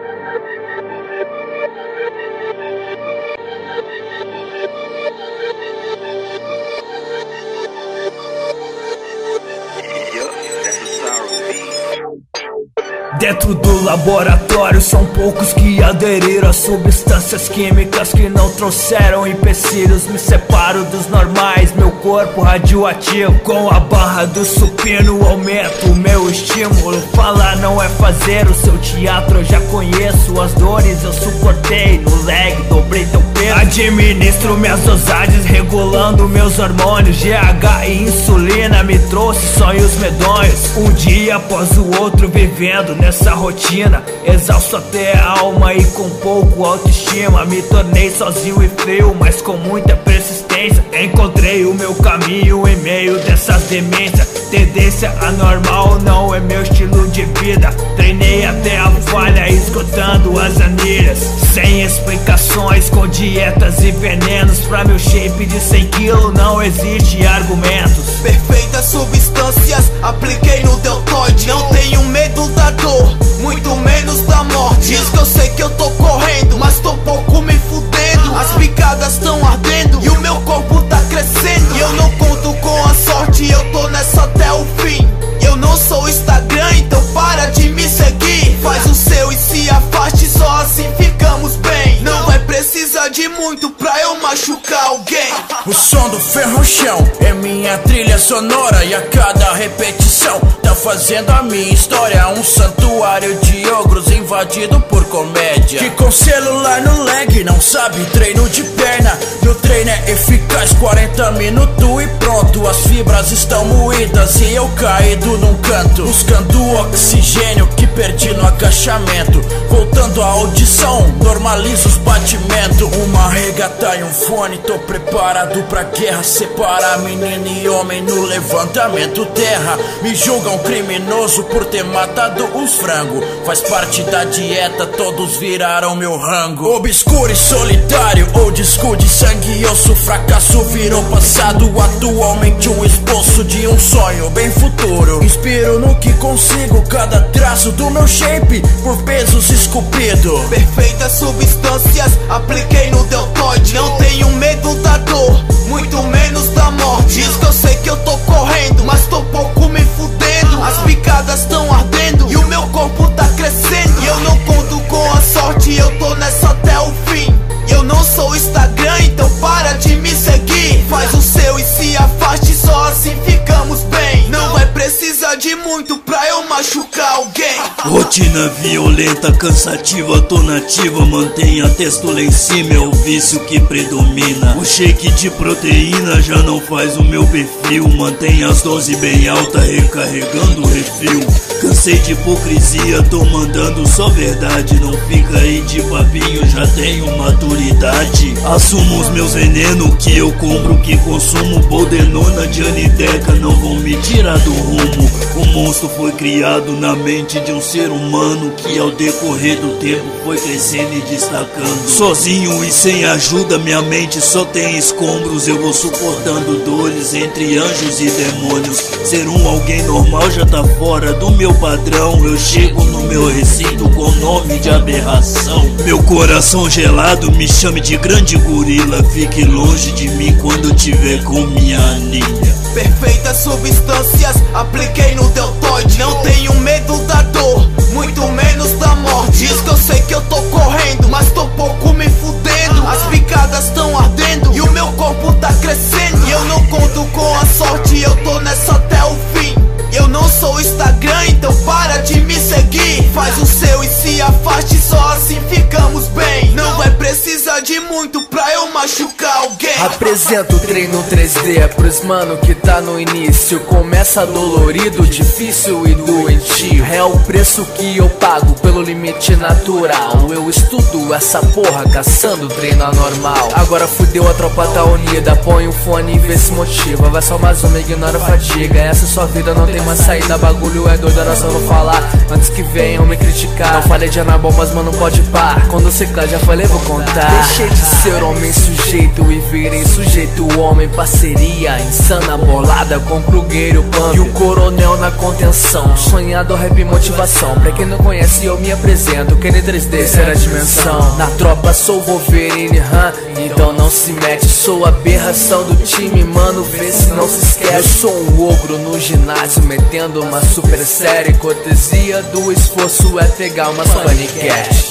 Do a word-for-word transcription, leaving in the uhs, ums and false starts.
Dentro do laboratório são poucos que aderiram a substâncias químicas que não trouxeram empecilhos. Me separo dos normais, meu corpo radioativo. Com a barra do supino aumento o meu estímulo. Falar não é fazer, o seu teatro eu já conheço. As dores eu suportei, no leg dobrei teu peso. Administro minhas dosagens regulando meus hormônios. G H e insulina me trouxe sonhos medonhos. Um dia após o outro vivendo nessa rotina, exausto até a alma e com pouco autoestima. Me tornei sozinho e frio, mas com muita persistência. Encontrei o meu caminho em meio dessas demências. Tendência anormal não é meu estilo de vida. Treinei até a falha, esgotando as anilhas. Sem explicações, com dietas e venenos. Pra meu shape de cem quilos não existe argumentos. Perfeitas substâncias apliquei no deltoide. Não tenho medo da dor, muito menos da morte. Diz que eu sei que eu tô correndo, mas tô pouco me fudendo. As picadas tão ardendo e o meu corpo tá crescendo. E eu não conto com a sorte, eu tô nessa até o fim. Eu não sou Instagram, então para de me seguir. Faz o seu e se afaste, só assim ficamos bem. Não vai precisar de muito pra eu machucar alguém. O som do ferro chão é minha trilha sonora, e a cada repetição tá fazendo a minha história um santuário de ogros invadido por comédia. Que com celular no leg não sabe treino de perna. Meu treino é eficaz, quarenta minutos e pronto. As fibras estão moídas e eu caído num canto, buscando o oxigênio que perdi no agachamento. Voltando à audição, normalizo os batimentos. Uma regata e um fone, tô preparado pra guerra. Separar menino e homem no levantamento terra. Me julgam criminoso por ter matado uns frango. Faz parte da dieta, todos viraram meu rango. Obscuro e solitário, old school de sangue e osso. Fracasso virou passado, atualmente um esboço de um sonho bem futuro. Inspiro no que consigo, cada traço do meu shape por pesos esculpido. Perfeitas substâncias apliquei no deltoide. Não tenho medo da dor, muito menos da morte. Diz que eu sei que eu tô correndo, mas tô pouco me fudendo. As picadas tão ardendo e o meu corpo tá crescendo. E eu não conto com a sorte, eu tô nessa até o fim. Eu não sou Instagram, então para de me seguir. Faz o seu e se afaste, só assim ficamos bem. Não vai precisar de muito pra eu machucar alguém. Rotina violenta, cansativa, tô nativa. Mantenha a texto lá em cima, é o vício que predomina. O shake de proteína já não faz o meu perfil. Mantenha as doses bem altas, recarregando o refil. Cansei de hipocrisia, tô mandando só verdade. Não fica aí de papinho, já tenho maturidade. Assumo os meus venenos, que eu compro, que consumo. Boldenona de Anideca não vão me tirar do rumo. O monstro foi criado na mente de um ser humano, que ao decorrer do tempo foi crescendo e destacando. Sozinho e sem ajuda, minha mente só tem escombros. Eu vou suportando dores entre anjos e demônios. Ser um alguém normal já tá fora do meu padrão. Eu chego no meu recinto com nome de aberração. Meu coração gelado, me chame de grande gorila. Fique longe de mim quando eu tiver com minha aninha. Perfeitas substâncias apliquei no deltoide. Não tenho medo da dor, muito menos da morte. Diz que eu sei que eu tô correndo, mas tô pouco me fudendo. As picadas tão ardendo e o meu corpo tá crescendo. E eu não conto com a sorte, eu tô nessa até o fim. Eu não sou Instagram, então para de me seguir. Faz o seu e se afaste, só assim ficamos bem. Não vai precisar de muito pra eu machucar alguém. Apresento o treino três D pros mano que tá no início. Começa dolorido, difícil e doentio. É o preço que eu pago pelo limite natural. Eu estudo essa porra, caçando treino anormal. Agora fudeu, a tropa tá unida. Põe o fone e vê se motiva. Vai só mais uma, ignora a fadiga. Essa é sua vida, não tem uma saída. Bagulho é doido, era só não falar antes que venham me criticar. Não falei de anabol, mas mano pode pá. Quando ciclar já falei, vou contar. Deixei de ser homem sujo jeito e virei sujeito homem. Parceria insana, bolada com Kruger, o Pump e o Coronel na contenção. Sonhador, rap e motivação. Pra quem não conhece eu me apresento, Kenny três D, terceira dimensão. Na tropa sou Wolverine, hum, então não se mete. Sou a aberração do time, mano, vê se não se esquece. Eu sou um ogro no ginásio, metendo uma super série. Cortesia do esforço é pegar umas paniquete.